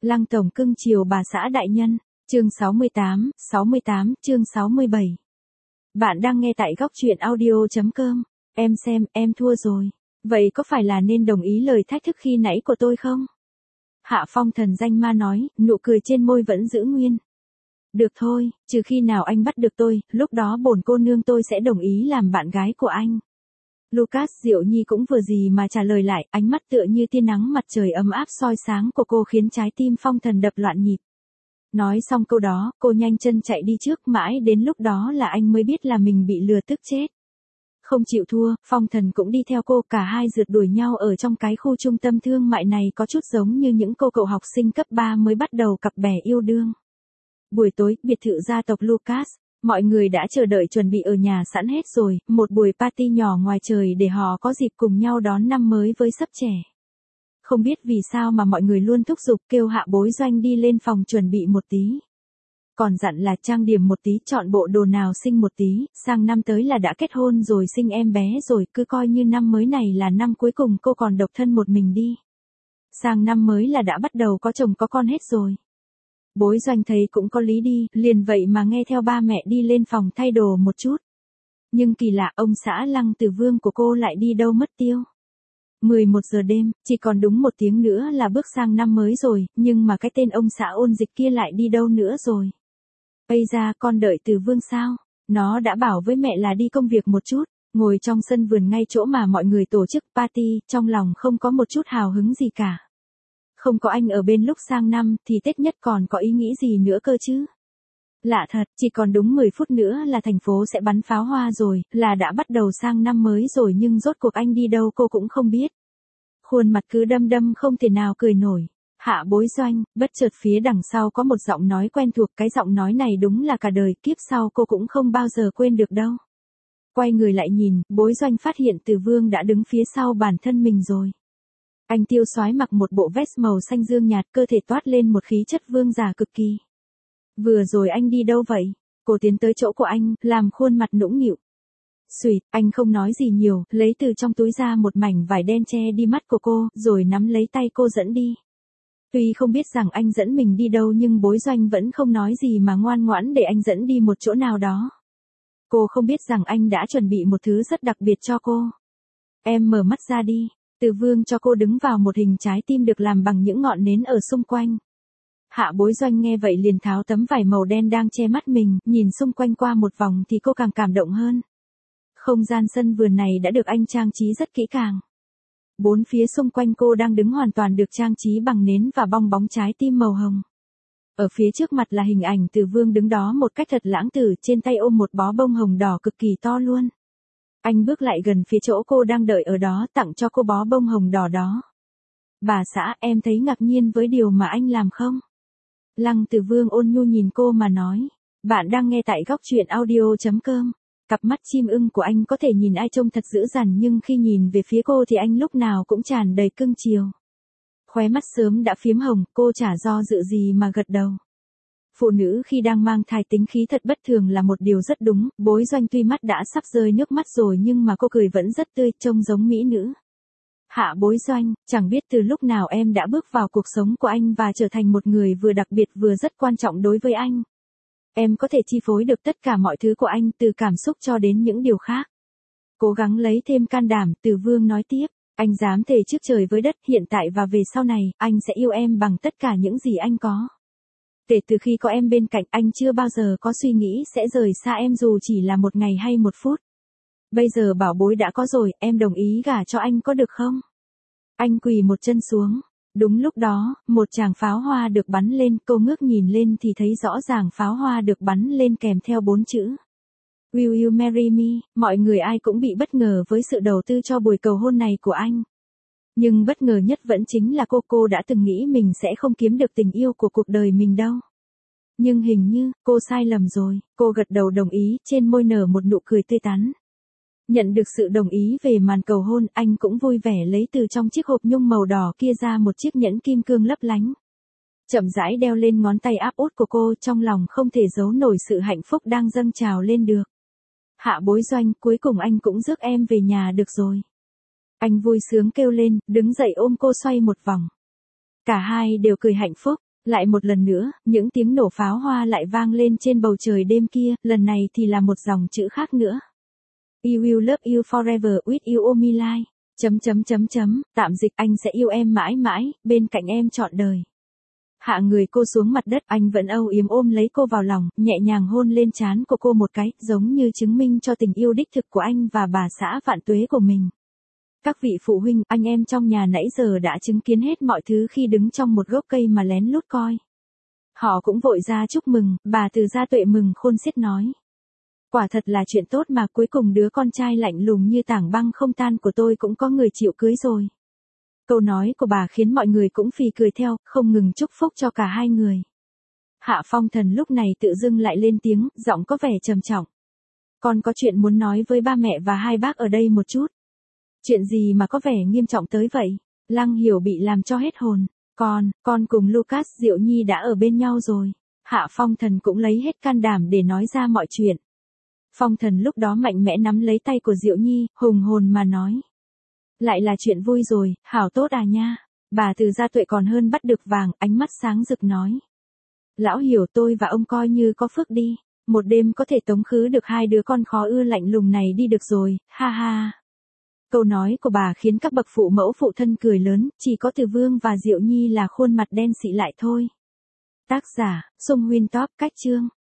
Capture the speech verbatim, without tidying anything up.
Lăng tổng cưng chiều bà xã đại nhân, chương sáu mươi tám, sáu mươi tám, chương sáu mươi bảy. Bạn đang nghe tại góc truyện audio chấm com. Em xem, em thua rồi. Vậy có phải là nên đồng ý lời thách thức khi nãy của tôi không? Hạ Phong thần danh ma nói, nụ cười trên môi vẫn giữ nguyên. Được thôi, trừ khi nào anh bắt được tôi, lúc đó bổn cô nương tôi sẽ đồng ý làm bạn gái của anh. Lucas Diệu Nhi cũng vừa gì mà trả lời lại, ánh mắt tựa như tia nắng mặt trời ấm áp soi sáng của cô khiến trái tim Phong thần đập loạn nhịp. Nói xong câu đó, cô nhanh chân chạy đi trước, mãi đến lúc đó là anh mới biết là mình bị lừa tức chết. Không chịu thua, Phong thần cũng đi theo cô, cả hai rượt đuổi nhau ở trong cái khu trung tâm thương mại này có chút giống như những cô cậu học sinh cấp ba mới bắt đầu cặp bè yêu đương. Buổi tối, biệt thự gia tộc Lucas, mọi người đã chờ đợi chuẩn bị ở nhà sẵn hết rồi, một buổi party nhỏ ngoài trời để họ có dịp cùng nhau đón năm mới với sấp trẻ. Không biết vì sao mà mọi người luôn thúc giục kêu Hạ Bối Doanh đi lên phòng chuẩn bị một tí. Còn dặn là trang điểm một tí, chọn bộ đồ nào xinh một tí, sang năm tới là đã kết hôn rồi sinh em bé rồi, cứ coi như năm mới này là năm cuối cùng cô còn độc thân một mình đi. Sang năm mới là đã bắt đầu có chồng có con hết rồi. Bối Doanh thấy cũng có lý đi, liền vậy mà nghe theo ba mẹ đi lên phòng thay đồ một chút. Nhưng kỳ lạ, ông xã Lăng Tử Vương của cô lại đi đâu mất tiêu. mười một giờ đêm, chỉ còn đúng một tiếng nữa là bước sang năm mới rồi, nhưng mà cái tên ông xã Ôn Dịch kia lại đi đâu nữa rồi. Ây da, con đợi Tử Vương sao? Nó đã bảo với mẹ là đi công việc một chút, ngồi trong sân vườn ngay chỗ mà mọi người tổ chức party, trong lòng không có một chút hào hứng gì cả. Không có anh ở bên lúc sang năm thì Tết nhất còn có ý nghĩ gì nữa cơ chứ? Lạ thật, chỉ còn đúng mười phút nữa là thành phố sẽ bắn pháo hoa rồi, là đã bắt đầu sang năm mới rồi nhưng rốt cuộc anh đi đâu cô cũng không biết. Khuôn mặt cứ đăm đăm không thể nào cười nổi. Hạ Bối Doanh, bất chợt phía đằng sau có một giọng nói quen thuộc, cái giọng nói này đúng là cả đời kiếp sau cô cũng không bao giờ quên được đâu. Quay người lại nhìn, Bối Doanh phát hiện Từ Vương đã đứng phía sau bản thân mình rồi. Anh tiêu soái mặc một bộ vest màu xanh dương nhạt, cơ thể toát lên một khí chất vương giả cực kỳ. Vừa rồi anh đi đâu vậy? Cô tiến tới chỗ của anh, làm khuôn mặt nũng nịu. Xùyt, anh không nói gì nhiều, lấy từ trong túi ra một mảnh vải đen che đi mắt của cô, rồi nắm lấy tay cô dẫn đi. Tuy không biết rằng anh dẫn mình đi đâu nhưng Bối Doanh vẫn không nói gì mà ngoan ngoãn để anh dẫn đi một chỗ nào đó. Cô không biết rằng anh đã chuẩn bị một thứ rất đặc biệt cho cô. Em mở mắt ra đi. Từ Vương cho cô đứng vào một hình trái tim được làm bằng những ngọn nến ở xung quanh. Hạ Bối Doanh nghe vậy liền tháo tấm vải màu đen đang che mắt mình, nhìn xung quanh qua một vòng thì cô càng cảm động hơn. Không gian sân vườn này đã được anh trang trí rất kỹ càng. Bốn phía xung quanh cô đang đứng hoàn toàn được trang trí bằng nến và bong bóng trái tim màu hồng. Ở phía trước mặt là hình ảnh Từ Vương đứng đó một cách thật lãng tử, trên tay ôm một bó bông hồng đỏ cực kỳ to luôn. Anh bước lại gần phía chỗ cô đang đợi ở đó, tặng cho cô bó bông hồng đỏ đó. Bà xã, em thấy ngạc nhiên với điều mà anh làm không? Lăng Tử Vương ôn nhu nhìn cô mà nói. Bạn đang nghe tại góc truyện audio chấm com. Cặp mắt chim ưng của anh có thể nhìn ai trông thật dữ dằn nhưng khi nhìn về phía cô thì anh lúc nào cũng tràn đầy cưng chiều. Khóe mắt sớm đã phiếm hồng, cô chả do dự gì mà gật đầu. Phụ nữ khi đang mang thai tính khí thật bất thường là một điều rất đúng, Bối Doanh tuy mắt đã sắp rơi nước mắt rồi nhưng mà cô cười vẫn rất tươi, trông giống mỹ nữ. Hạ Bối Doanh, chẳng biết từ lúc nào em đã bước vào cuộc sống của anh và trở thành một người vừa đặc biệt vừa rất quan trọng đối với anh. Em có thể chi phối được tất cả mọi thứ của anh, từ cảm xúc cho đến những điều khác. Cố gắng lấy thêm can đảm, Từ Vương nói tiếp, anh dám thề trước trời với đất, hiện tại và về sau này, anh sẽ yêu em bằng tất cả những gì anh có. Kể từ khi có em bên cạnh, anh chưa bao giờ có suy nghĩ sẽ rời xa em dù chỉ là một ngày hay một phút. Bây giờ bảo bối đã có rồi, em đồng ý gả cho anh có được không? Anh quỳ một chân xuống. Đúng lúc đó, một tràng pháo hoa được bắn lên, cô ngước nhìn lên thì thấy rõ ràng pháo hoa được bắn lên kèm theo bốn chữ. Will you marry me? Mọi người ai cũng bị bất ngờ với sự đầu tư cho buổi cầu hôn này của anh. Nhưng bất ngờ nhất vẫn chính là cô, cô đã từng nghĩ mình sẽ không kiếm được tình yêu của cuộc đời mình đâu. Nhưng hình như, cô sai lầm rồi, cô gật đầu đồng ý, trên môi nở một nụ cười tươi tắn. Nhận được sự đồng ý về màn cầu hôn, anh cũng vui vẻ lấy từ trong chiếc hộp nhung màu đỏ kia ra một chiếc nhẫn kim cương lấp lánh. Chậm rãi đeo lên ngón tay áp út của cô, trong lòng không thể giấu nổi sự hạnh phúc đang dâng trào lên được. Hạ Bối Doanh, cuối cùng anh cũng rước em về nhà được rồi. Anh vui sướng kêu lên, đứng dậy ôm cô xoay một vòng. Cả hai đều cười hạnh phúc. Lại một lần nữa, những tiếng nổ pháo hoa lại vang lên trên bầu trời đêm kia, lần này thì là một dòng chữ khác nữa. I will love you forever with you all my life. Chấm chấm chấm chấm, tạm dịch anh sẽ yêu em mãi mãi, bên cạnh em trọn đời. Hạ người cô xuống mặt đất, anh vẫn âu yếm ôm lấy cô vào lòng, nhẹ nhàng hôn lên trán của cô một cái, giống như chứng minh cho tình yêu đích thực của anh và bà xã Vạn Tuế của mình. Các vị phụ huynh, anh em trong nhà nãy giờ đã chứng kiến hết mọi thứ khi đứng trong một gốc cây mà lén lút coi. Họ cũng vội ra chúc mừng, bà Từ Gia Tuệ mừng khôn xiết nói. Quả thật là chuyện tốt mà cuối cùng đứa con trai lạnh lùng như tảng băng không tan của tôi cũng có người chịu cưới rồi. Câu nói của bà khiến mọi người cũng phì cười theo, không ngừng chúc phúc cho cả hai người. Hạ Phong Thần lúc này tự dưng lại lên tiếng, giọng có vẻ trầm trọng. Con có chuyện muốn nói với ba mẹ và hai bác ở đây một chút. Chuyện gì mà có vẻ nghiêm trọng tới vậy? Lăng Hiểu bị làm cho hết hồn. Con, con cùng Lucas Diệu Nhi đã ở bên nhau rồi. Hạ Phong Thần cũng lấy hết can đảm để nói ra mọi chuyện. Phong Thần lúc đó mạnh mẽ nắm lấy tay của Diệu Nhi, hùng hồn mà nói. Lại là chuyện vui rồi, hảo tốt à nha. Bà Từ Gia Tuệ còn hơn bắt được vàng, ánh mắt sáng rực nói. Lão Hiểu tôi và ông coi như có phước đi. Một đêm có thể tống khứ được hai đứa con khó ưa lạnh lùng này đi được rồi, ha ha. Câu nói của bà khiến các bậc phụ mẫu phụ thân cười lớn, chỉ có Từ Vương và Diệu Nhi là khuôn mặt đen xị lại thôi. Tác giả, Sung Huyên Top, cách chương.